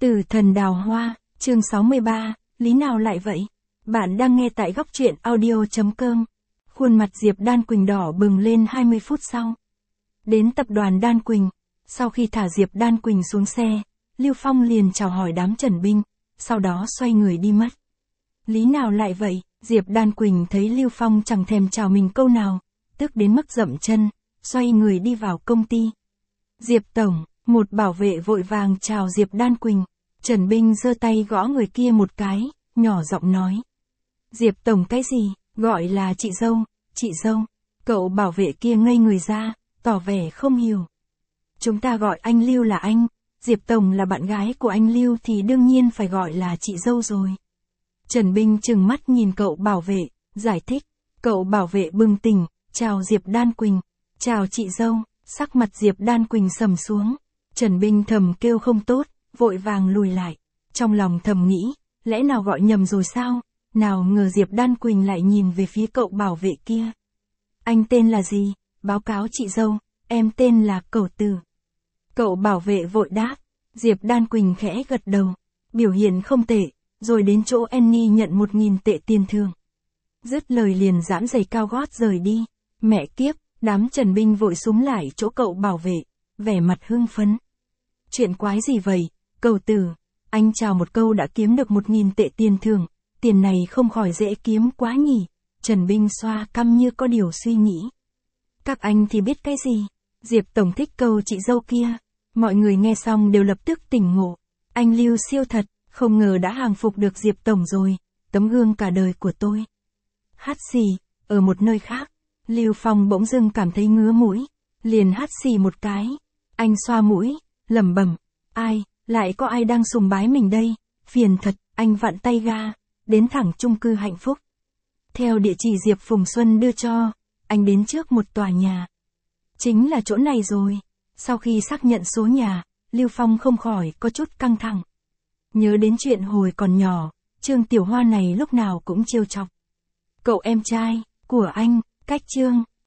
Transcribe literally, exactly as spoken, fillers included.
Tử thần đào hoa, chương sáu mươi ba, lý nào lại vậy? Bạn đang nghe tại góc truyện audio chấm com. Khuôn mặt Diệp Đan Quỳnh đỏ bừng lên hai mươi phút sau. Đến tập đoàn Đan Quỳnh, sau khi thả Diệp Đan Quỳnh xuống xe, Lưu Phong liền chào hỏi đám Trần binh, sau đó xoay người đi mất. Lý nào lại vậy? Diệp Đan Quỳnh thấy Lưu Phong chẳng thèm chào mình câu nào, tức đến mức dậm chân, xoay người đi vào công ty. Diệp Tổng, một bảo vệ vội vàng chào Diệp Đan Quỳnh. Trần Binh giơ tay gõ người kia một cái, nhỏ giọng nói. Diệp Tổng cái gì, gọi là chị dâu, chị dâu. Cậu bảo vệ kia ngây người ra, tỏ vẻ không hiểu. Chúng ta gọi anh Lưu là anh, Diệp Tổng là bạn gái của anh Lưu thì đương nhiên phải gọi là chị dâu rồi. Trần Binh trừng mắt nhìn cậu bảo vệ, giải thích. Cậu bảo vệ bừng tỉnh, chào Diệp Đan Quỳnh, chào chị dâu. Sắc mặt Diệp Đan Quỳnh sầm xuống. Trần Binh thầm kêu không tốt, vội vàng lùi lại. Trong lòng thầm nghĩ, lẽ nào gọi nhầm rồi sao? Nào ngờ Diệp Đan Quỳnh lại nhìn về phía cậu bảo vệ kia. Anh tên là gì? Báo cáo chị dâu, em tên là Cẩu Tử. Cậu bảo vệ vội đáp. Diệp Đan Quỳnh khẽ gật đầu. Biểu hiện không tệ, rồi đến chỗ Annie nhận một nghìn tệ tiền thưởng. Dứt lời liền giãn giày cao gót rời đi. Mẹ kiếp, đám Trần binh vội xúm lại chỗ cậu bảo vệ, vẻ mặt hưng phấn. Chuyện quái gì vậy, Cẩu Tử? Anh chào một câu đã kiếm được một nghìn tệ tiền thưởng, tiền này không khỏi dễ kiếm quá nhỉ? Trần Binh xoa cằm như có điều suy nghĩ. Các anh thì biết cái gì? Diệp Tổng thích câu chị dâu kia. Mọi người nghe xong đều lập tức tỉnh ngộ. Anh Lưu siêu thật, không ngờ đã hàng phục được Diệp Tổng rồi, tấm gương cả đời của tôi. Hát xì, ở một nơi khác, Lưu Phong bỗng dưng cảm thấy ngứa mũi, liền hát xì một cái. Anh xoa mũi, lẩm bẩm, ai, lại có ai đang sùng bái mình đây, phiền thật. Anh vặn tay ga, đến thẳng chung cư Hạnh Phúc. Theo địa chỉ Diệp Phùng Xuân đưa cho, anh đến trước một tòa nhà. Chính là chỗ này rồi. Sau khi xác nhận số nhà, Lưu Phong không khỏi có chút căng thẳng. Nhớ đến chuyện hồi còn nhỏ, Trương Tiểu Hoa này lúc nào cũng trêu chọc. Cậu em trai của anh, cách Trương